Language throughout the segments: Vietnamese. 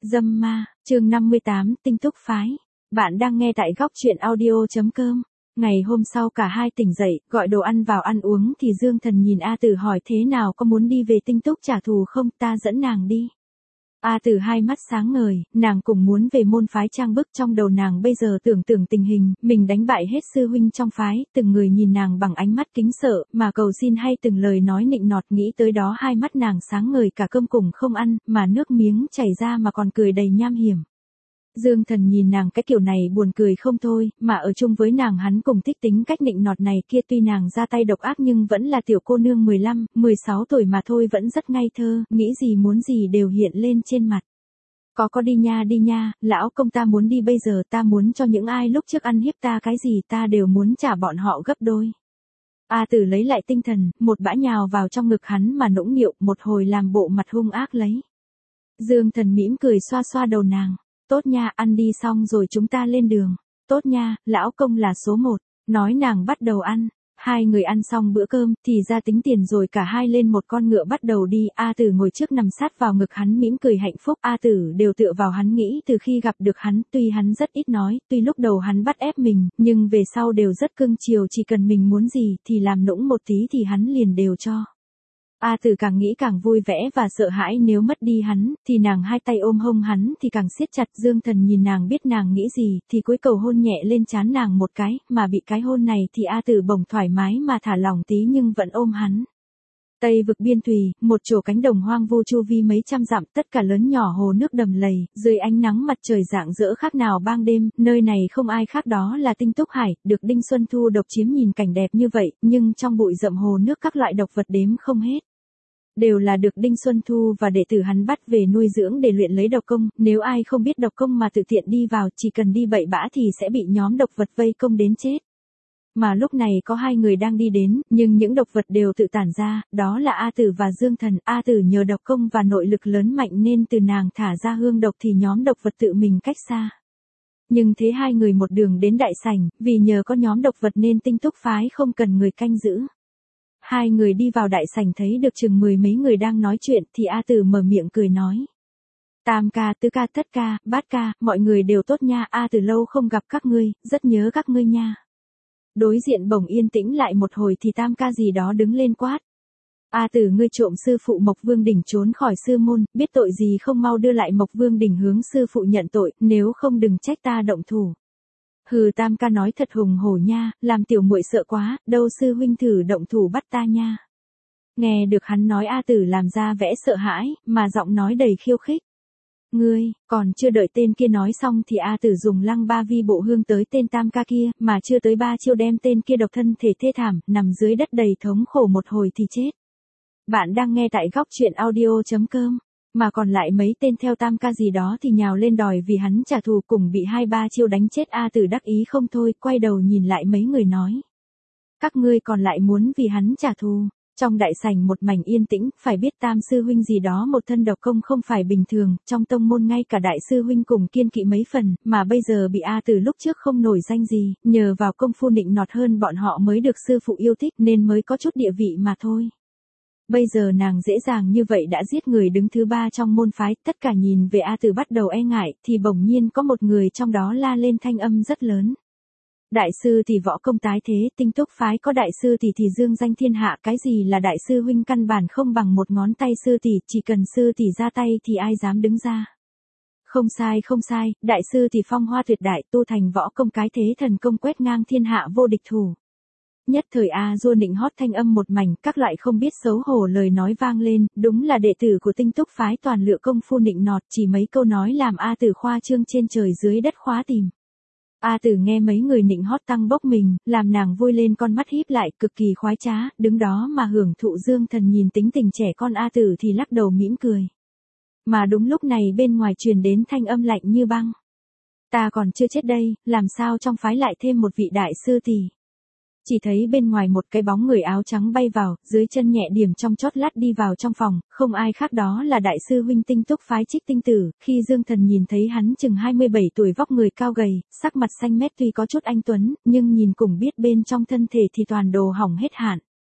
Dâm ma, chương 58, tinh túc phái. Bạn đang nghe tại góc truyện audio.com. Ngày hôm sau cả hai tỉnh dậy, gọi đồ ăn vào ăn uống thì Dương Thần nhìn A Tử hỏi thế nào có muốn đi về tinh túc trả thù không, ta dẫn nàng đi. A Tử hai mắt sáng ngời, nàng cũng muốn về môn phái trang bức, trong đầu nàng bây giờ tưởng tình hình, mình đánh bại hết sư huynh trong phái, từng người nhìn nàng bằng ánh mắt kính sợ, mà cầu xin hay từng lời nói nịnh nọt, nghĩ tới đó hai mắt nàng sáng ngời, cả cơm cùng không ăn, mà nước miếng chảy ra mà còn cười đầy nham hiểm. Dương Thần nhìn nàng cái kiểu này buồn cười không thôi, mà ở chung với nàng hắn cùng thích tính cách nịnh nọt này kia, tuy nàng ra tay độc ác nhưng vẫn là tiểu cô nương 15, 16 tuổi mà thôi, vẫn rất ngây thơ, nghĩ gì muốn gì đều hiện lên trên mặt. Có đi nha, lão công ta muốn đi bây giờ, ta muốn cho những ai lúc trước ăn hiếp ta cái gì ta đều muốn trả bọn họ gấp đôi. A Tử lấy lại tinh thần, một bã nhào vào trong ngực hắn mà nũng nịu, một hồi làm bộ mặt hung ác lấy. Dương Thần mỉm cười xoa xoa đầu nàng. Tốt nha, ăn đi xong rồi chúng ta lên đường. Tốt nha, lão công là số 1. Nói nàng bắt đầu ăn. Hai người ăn xong bữa cơm thì ra tính tiền rồi cả hai lên một con ngựa bắt đầu đi. A Tử ngồi trước nằm sát vào ngực hắn mỉm cười hạnh phúc. A Tử đều tựa vào hắn, nghĩ từ khi gặp được hắn, tuy hắn rất ít nói, tuy lúc đầu hắn bắt ép mình, nhưng về sau đều rất cưng chiều, chỉ cần mình muốn gì thì làm nũng một tí thì hắn liền đều cho. A Tử càng nghĩ càng vui vẻ và sợ hãi, nếu mất đi hắn, thì nàng hai tay ôm hông hắn thì càng siết chặt. Dương Thần nhìn nàng biết nàng nghĩ gì, thì cúi cầu hôn nhẹ lên trán nàng một cái, mà bị cái hôn này thì A Tử bỗng thoải mái mà thả lỏng tí nhưng vẫn ôm hắn. Tây vực biên thùy, một chỗ cánh đồng hoang vu chu vi mấy trăm dặm, tất cả lớn nhỏ hồ nước đầm lầy, dưới ánh nắng mặt trời rạng rỡ khác nào ban đêm, nơi này không ai khác đó là Tinh Túc Hải, được Đinh Xuân Thu độc chiếm. Nhìn cảnh đẹp như vậy, nhưng trong bụi rậm hồ nước các loại độc vật đếm không hết. Đều là được Đinh Xuân Thu và đệ tử hắn bắt về nuôi dưỡng để luyện lấy độc công, nếu ai không biết độc công mà tự tiện đi vào, chỉ cần đi bậy bã thì sẽ bị nhóm độc vật vây công đến chết. Mà lúc này có hai người đang đi đến, nhưng những độc vật đều tự tản ra, đó là A Tử và Dương Thần. A Tử nhờ độc công và nội lực lớn mạnh nên từ nàng thả ra hương độc thì nhóm độc vật tự mình cách xa. Nhưng thế hai người một đường đến đại sảnh, vì nhờ có nhóm độc vật nên Tinh Túc phái không cần người canh giữ. Hai người đi vào đại sảnh thấy được chừng 10 mấy người đang nói chuyện thì A Tử mở miệng cười nói. Tam ca, tứ ca, thất ca, bát ca, mọi người đều tốt nha. A Tử lâu không gặp các ngươi, rất nhớ các ngươi nha. Đối diện bỗng yên tĩnh lại một hồi thì Tam ca gì đó đứng lên quát. A Tử, ngươi trộm sư phụ Mộc Vương Đỉnh trốn khỏi sư môn, biết tội gì không mau đưa lại Mộc Vương Đỉnh hướng sư phụ nhận tội, nếu không đừng trách ta động thủ. Hừ, Tam ca nói thật hùng hổ nha, làm tiểu muội sợ quá, đâu sư huynh thử động thủ bắt ta nha. Nghe được hắn nói A Tử làm ra vẻ sợ hãi, mà giọng nói đầy khiêu khích. Ngươi, còn chưa đợi tên kia nói xong thì A Tử dùng lăng ba vi bộ hương tới tên Tam ca kia, mà chưa tới 3 chiêu đem tên kia độc thân thể thê thảm, nằm dưới đất đầy thống khổ một hồi thì chết. Bạn đang nghe tại góc truyện audio.com. Mà còn lại mấy tên theo Tam ca gì đó thì nhào lên đòi vì hắn trả thù, cùng bị 2-3 chiêu đánh chết. A Tử đắc ý không thôi, quay đầu nhìn lại mấy người nói. Các ngươi còn lại muốn vì hắn trả thù. Trong đại sảnh một mảnh yên tĩnh, phải biết Tam sư huynh gì đó một thân độc công không phải bình thường, trong tông môn ngay cả đại sư huynh cùng kiên kỵ mấy phần, mà bây giờ bị A Tử lúc trước không nổi danh gì, nhờ vào công phu nịnh nọt hơn bọn họ mới được sư phụ yêu thích nên mới có chút địa vị mà thôi. Bây giờ nàng dễ dàng như vậy đã giết người đứng thứ 3 trong môn phái, tất cả nhìn về A Tử bắt đầu e ngại, thì bỗng nhiên có một người trong đó la lên thanh âm rất lớn. Đại sư thì võ công tái thế, Tinh Túc phái có đại sư thì dương danh thiên hạ, cái gì là đại sư huynh căn bản không bằng một ngón tay sư tỷ, chỉ cần sư tỷ ra tay thì ai dám đứng ra. Không sai, đại sư thì phong hoa tuyệt đại, tu thành võ công cái thế thần công quét ngang thiên hạ vô địch thủ. Nhất thời A Du nịnh hót thanh âm một mảnh, các loại không biết xấu hổ lời nói vang lên, đúng là đệ tử của Tinh Túc phái toàn lựa công phu nịnh nọt, chỉ mấy câu nói làm A Tử khoa trương trên trời dưới đất khóa tìm. A Tử nghe mấy người nịnh hót tăng bốc mình, làm nàng vui lên, con mắt híp lại, cực kỳ khoái trá, đứng đó mà hưởng thụ. Dương Thần nhìn tính tình trẻ con A Tử thì lắc đầu mỉm cười. Mà đúng lúc này bên ngoài truyền đến thanh âm lạnh như băng. Ta còn chưa chết đây, làm sao trong phái lại thêm một vị đại sư tỷ? Chỉ thấy bên ngoài một cái bóng người áo trắng bay vào, dưới chân nhẹ điểm trong chót lát đi vào trong phòng, không ai khác đó là đại sư huynh Tinh Túc phái Trích Tinh Tử. Khi Dương Thần nhìn thấy hắn chừng 27 tuổi, vóc người cao gầy, sắc mặt xanh mét, tuy có chút anh tuấn, nhưng nhìn cùng biết bên trong thân thể thì toàn đồ hỏng hết hạn.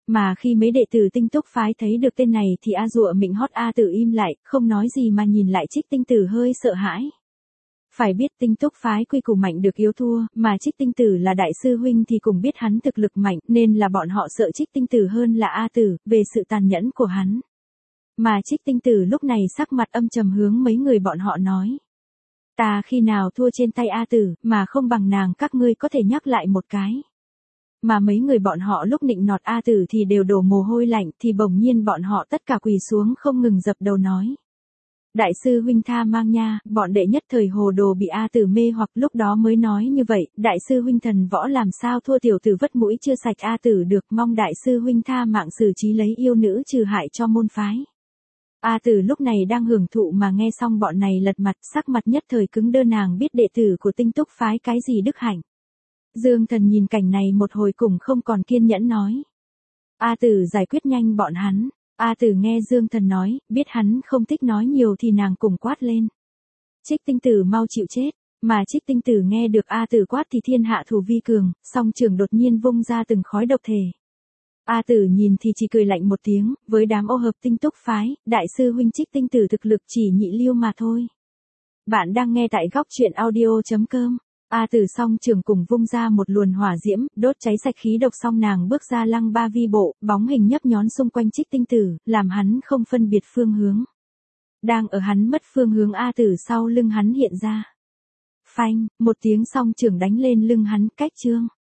Mà khi mấy đệ tử Tinh Túc phái thấy được tên này thì A Dụa Mịnh Hót A Tử im lại, không nói gì mà nhìn lại Trích Tinh Tử hơi sợ hãi. Phải biết Tinh Túc phái quy củ mạnh được yếu thua, mà Trích Tinh Tử là đại sư huynh thì cũng biết hắn thực lực mạnh, nên là bọn họ sợ Trích Tinh Tử hơn là A Tử, về sự tàn nhẫn của hắn. Mà Trích Tinh Tử lúc này sắc mặt âm trầm hướng mấy người bọn họ nói. Ta khi nào thua trên tay A Tử, mà không bằng nàng các ngươi có thể nhắc lại một cái. Mà mấy người bọn họ lúc nịnh nọt A Tử thì đều đổ mồ hôi lạnh, thì bỗng nhiên bọn họ tất cả quỳ xuống không ngừng dập đầu nói. Đại sư huynh tha mang nha, bọn đệ nhất thời hồ đồ bị A Tử mê hoặc lúc đó mới nói như vậy, đại sư huynh thần võ làm sao thua tiểu tử vất mũi chưa sạch A Tử được, mong đại sư huynh tha mạng xử trí lấy yêu nữ trừ hại cho môn phái. A Tử lúc này đang hưởng thụ mà nghe xong bọn này lật mặt, sắc mặt nhất thời cứng đơ, nàng biết đệ tử của Tinh Túc phái cái gì đức hạnh. Dương Thần nhìn cảnh này một hồi cùng không còn kiên nhẫn nói. A Tử giải quyết nhanh bọn hắn. A Tử nghe Dương Thần nói, biết hắn không thích nói nhiều thì nàng cùng quát lên. Trích Tinh Tử mau chịu chết. Mà Trích Tinh Tử nghe được A Tử quát thì thiên hạ thủ vi cường, song trường đột nhiên vung ra từng khói độc thể. A Tử nhìn thì chỉ cười lạnh một tiếng, với đám ô hợp Tinh Túc phái, đại sư huynh Trích Tinh Tử thực lực chỉ nhị lưu mà thôi. Bạn đang nghe tại góc truyện audio.com. A Tử song trường cùng vung ra một luồn hỏa diễm, đốt cháy sạch khí độc, xong nàng bước ra lăng ba vi bộ, bóng hình nhấp nhón xung quanh Trích Tinh Tử, làm hắn không phân biệt phương hướng. Đang ở hắn mất phương hướng, A Tử sau lưng hắn hiện ra. Phanh, một tiếng song trường đánh lên lưng hắn, cách trương.